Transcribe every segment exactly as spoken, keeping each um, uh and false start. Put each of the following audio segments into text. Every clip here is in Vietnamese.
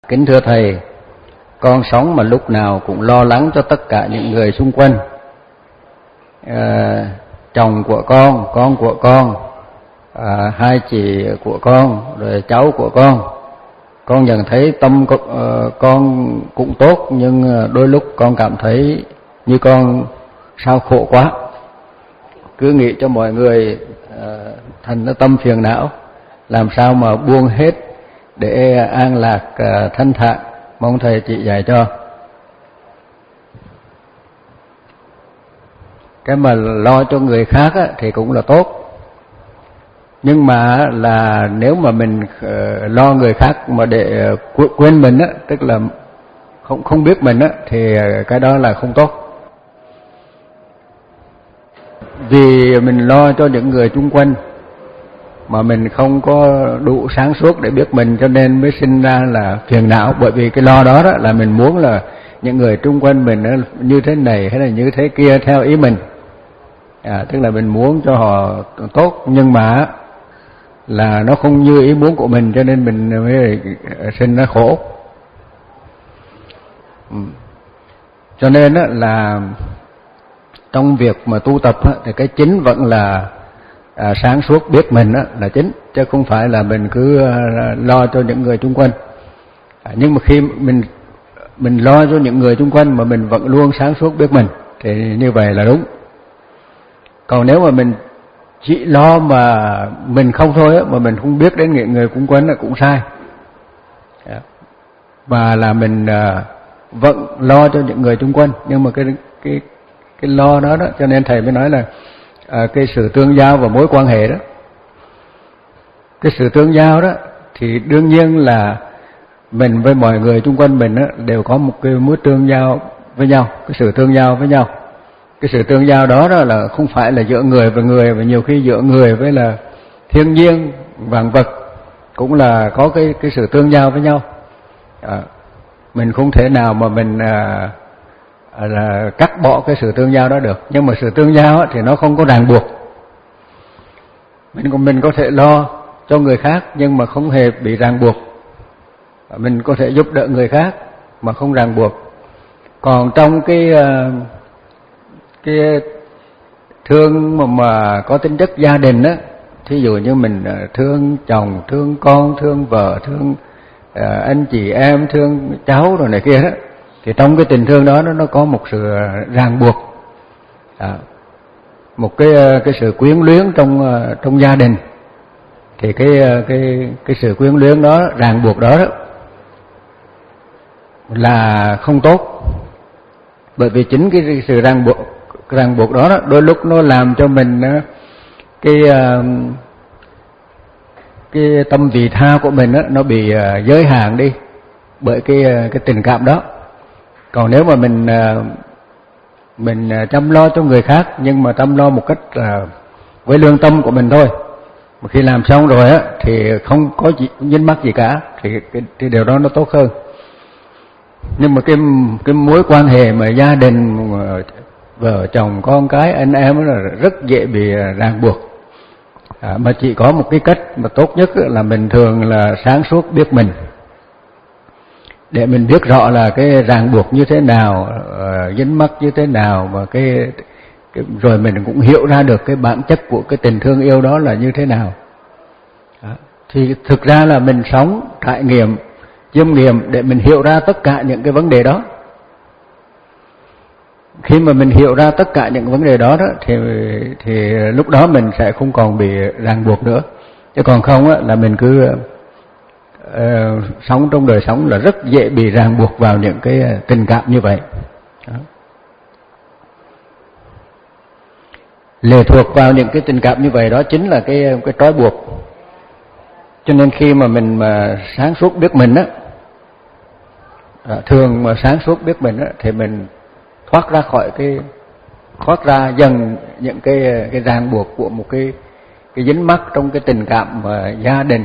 Kính thưa Thầy, con sống mà lúc nào cũng lo lắng cho tất cả những người xung quanh. À, chồng của con, con của con, à, hai chị của con, rồi cháu của con. Con nhận thấy tâm con, uh, con cũng tốt, nhưng đôi lúc con cảm thấy như con sao khổ quá. Cứ nghĩ cho mọi người uh, thành nó tâm phiền não, làm sao mà buông hết để an lạc uh, thanh thản. Mong Thầy chỉ dạy cho. Cái mà lo cho người khác á, thì cũng là tốt. Nhưng mà là nếu mà mình uh, lo người khác mà để uh, quên mình á, tức là không không biết mình á, thì uh, cái đó là không tốt. Vì mình lo cho những người chung quanh mà mình không có đủ sáng suốt để biết mình, cho nên mới sinh ra là phiền não. Bởi vì cái lo đó, đó là mình muốn là những người chung quanh mình như thế này hay là như thế kia theo ý mình. À, tức là mình muốn cho họ tốt, nhưng mà là nó không như ý muốn của mình, cho nên mình mới sinh ra khổ. Cho nên là trong việc mà tu tập thì cái chính vẫn là à, sáng suốt biết mình là chính, chứ không phải là mình cứ lo cho những người chung quanh. À, nhưng mà khi mình mình lo cho những người chung quanh mà mình vẫn luôn sáng suốt biết mình thì như vậy là đúng. Còn nếu mà mình chỉ lo mà mình không thôi á, mà mình không biết đến những người chung quanh là cũng sai. Và là mình à, vẫn lo cho những người chung quanh, nhưng mà cái cái cái lo đó đó, cho nên Thầy mới nói là à, cái sự tương giao và mối quan hệ đó. Cái sự tương giao đó thì đương nhiên là mình với mọi người chung quanh mình đó, đều có một cái mối tương giao với nhau, cái sự tương giao với nhau. Cái sự tương giao đó, đó là không phải là giữa người và người, và nhiều khi giữa người với là thiên nhiên, vạn vật cũng là có cái cái sự tương giao với nhau. À, mình không thể nào mà mình à, là cắt bỏ cái sự tương giao đó được. Nhưng mà sự tương giao á, thì nó không có ràng buộc. Mình mình có thể lo cho người khác nhưng mà không hề bị ràng buộc. Mình có thể giúp đỡ người khác mà không ràng buộc. Còn trong cái cái thương mà, mà có tính chất gia đình á, thí dụ như mình thương chồng, thương con, thương vợ, thương uh, anh chị em, thương cháu rồi này kia đó, thì trong cái tình thương đó nó có một sự ràng buộc, à, một cái cái sự quyến luyến trong trong gia đình. Thì cái cái cái sự quyến luyến đó, ràng buộc đó, đó là không tốt. Bởi vì chính cái sự ràng buộc ràng buộc đó, đó đôi lúc nó làm cho mình cái cái tâm vị tha của mình đó, nó bị giới hạn đi bởi cái cái tình cảm đó. Còn nếu mà mình mình chăm lo cho người khác, nhưng mà chăm lo một cách với lương tâm của mình thôi, mà khi làm xong rồi á thì không có gì dính mắc gì cả, thì cái, cái điều đó nó tốt hơn. Nhưng mà cái cái mối quan hệ mà gia đình, vợ chồng, con cái, anh em là rất dễ bị ràng buộc. À, mà chỉ có một cái cách mà tốt nhất là mình thường là sáng suốt biết mình, để mình biết rõ là cái ràng buộc như thế nào, uh, dính mắc như thế nào, và cái, cái rồi mình cũng hiểu ra được cái bản chất của cái tình thương yêu đó là như thế nào. Đó. Thì thực ra là mình sống, trải nghiệm, chiêm nghiệm để mình hiểu ra tất cả những cái vấn đề đó. Khi mà mình hiểu ra tất cả những vấn đề đó, đó thì thì lúc đó mình sẽ không còn bị ràng buộc nữa. Chứ còn không á, là mình cứ uh, sống trong đời sống là rất dễ bị ràng buộc vào những cái tình cảm như vậy. Đó. Lệ thuộc vào những cái tình cảm như vậy đó chính là cái cái trói buộc. Cho nên khi mà mình mà sáng suốt biết mình á, thường mà sáng suốt biết mình á, thì mình thoát ra khỏi cái thoát ra dần những cái cái ràng buộc của một cái cái dính mắc trong cái tình cảm và gia đình.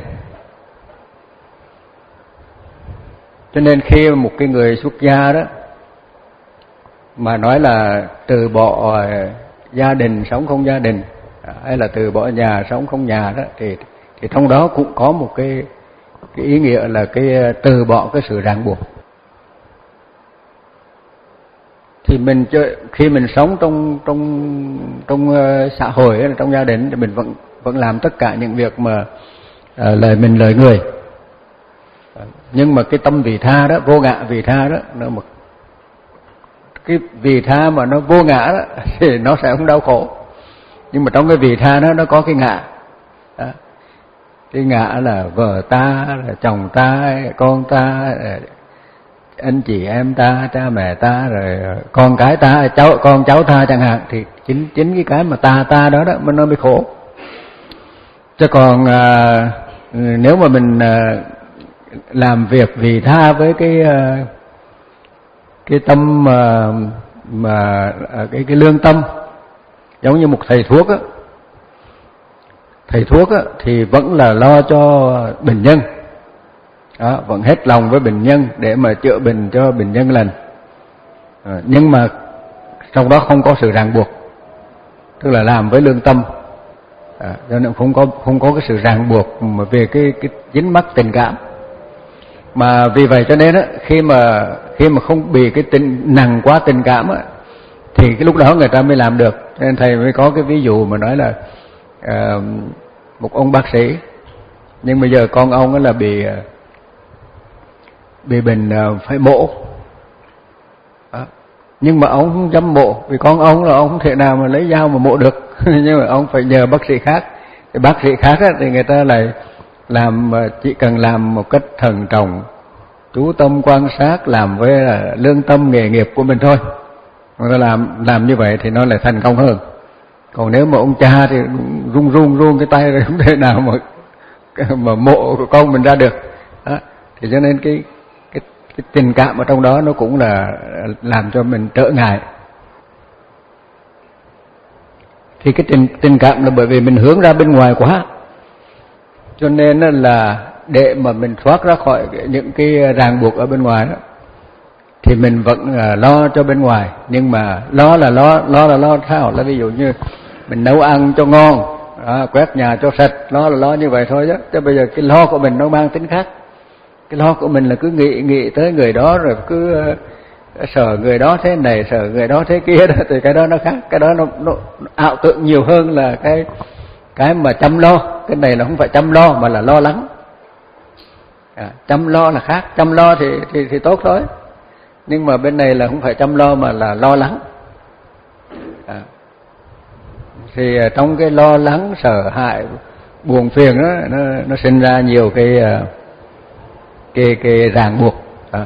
Cho nên khi một cái người xuất gia đó mà nói là từ bỏ gia đình sống không gia đình, hay là từ bỏ nhà sống không nhà đó, thì thì trong đó cũng có một cái cái ý nghĩa là cái từ bỏ cái sự ràng buộc. Thì mình chơi, khi mình sống trong trong trong uh, xã hội, trong gia đình thì mình vẫn vẫn làm tất cả những việc mà uh, lời mình lời người. Nhưng mà cái tâm vị tha đó, vô ngã vị tha đó, nó một cái vị tha mà nó vô ngã đó thì nó sẽ không đau khổ. Nhưng mà trong cái vị tha đó nó có cái ngã đó. Cái ngã là vợ ta, là chồng ta, con ta, anh chị em ta, cha mẹ ta, rồi con cái ta, cháu con cháu ta chẳng hạn. Thì chính chính cái cái mà ta ta đó đó mà nó mới khổ. Chứ còn à, nếu mà mình à, làm việc vì tha với cái à, cái tâm mà, mà cái cái lương tâm, giống như một thầy thuốc á, thầy thuốc á, thì vẫn là lo cho bệnh nhân đó, vẫn hết lòng với bệnh nhân để mà chữa bệnh cho bệnh nhân lành, à, nhưng mà trong đó không có sự ràng buộc, tức là làm với lương tâm, à, cho nên không có không có cái sự ràng buộc mà về cái cái dính mắc tình cảm. Mà vì vậy cho nên á, khi mà khi mà không bị cái tình nặng quá tình cảm á, thì cái lúc đó người ta mới làm được. Nên thầy mới có cái ví dụ mà nói là uh, một ông bác sĩ, nhưng bây giờ con ông ấy là bị bị bệnh uh, phải mổ, đó. Nhưng mà ông không dám mổ, vì con ông là ông không thể nào mà lấy dao mà mổ được nhưng mà ông phải nhờ bác sĩ khác. Thì bác sĩ khác á, thì người ta lại làm, chỉ cần làm một cách thận trọng, chú tâm quan sát, làm với là lương tâm nghề nghiệp của mình thôi. Người ta làm làm như vậy thì nó lại thành công hơn. Còn nếu mà ông cha thì run run run cái tay rồi không thể nào mà mà mộ của con mình ra được đó. Thì cho nên cái, cái cái tình cảm ở trong đó nó cũng là làm cho mình trở ngại. Thì cái tình tình cảm là bởi vì mình hướng ra bên ngoài quá, cho nên là để mà mình thoát ra khỏi những cái ràng buộc ở bên ngoài đó, thì mình vẫn lo cho bên ngoài. Nhưng mà lo là lo lo là lo sao? Là ví dụ như mình nấu ăn cho ngon, à, quét nhà cho sạch, lo là lo như vậy thôi chứ. Chứ bây giờ cái lo của mình nó mang tính khác. Cái lo của mình là cứ nghĩ nghĩ tới người đó, rồi cứ uh, sợ người đó thế này, sợ người đó thế kia đó, thì cái đó nó khác. Cái đó nó, nó ảo tưởng nhiều hơn là cái cái mà chăm lo. Cái này là không phải chăm lo mà là lo lắng. À, chăm lo là khác, chăm lo thì thì thì tốt thôi. Nhưng mà bên này là không phải chăm lo mà là lo lắng. À, thì trong cái lo lắng, sợ hãi, buồn phiền đó, nó nó sinh ra nhiều cái cái cái ràng buộc. À.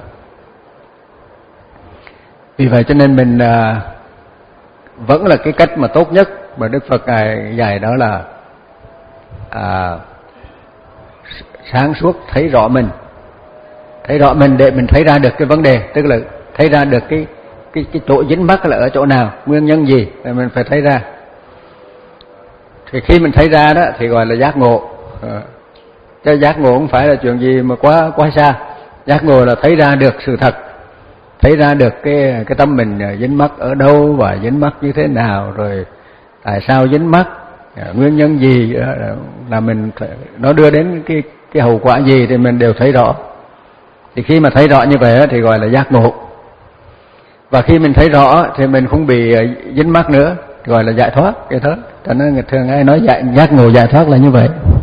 Vì vậy cho nên mình à, vẫn là cái cách mà tốt nhất mà Đức Phật ngài dạy, đó là à, sáng suốt thấy rõ mình, thấy rõ mình để mình thấy ra được cái vấn đề, tức là thấy ra được cái cái cái chỗ dính mắc là ở chỗ nào, nguyên nhân gì thì mình phải thấy ra. Thì khi mình thấy ra đó thì gọi là giác ngộ. À, chứ giác ngộ không phải là chuyện gì mà quá quá xa. Giác ngộ là thấy ra được sự thật, thấy ra được cái cái tâm mình dính mắc ở đâu và dính mắc như thế nào, rồi tại sao dính mắc, nguyên nhân gì là mình nó đưa đến cái cái hậu quả gì thì mình đều thấy rõ. Thì khi mà thấy rõ như vậy thì gọi là giác ngộ. Và khi mình thấy rõ thì mình không bị dính mắc nữa, gọi là giải thoát. Cái đó cho nên người thường hay nói giải, giác ngộ giải thoát là như vậy.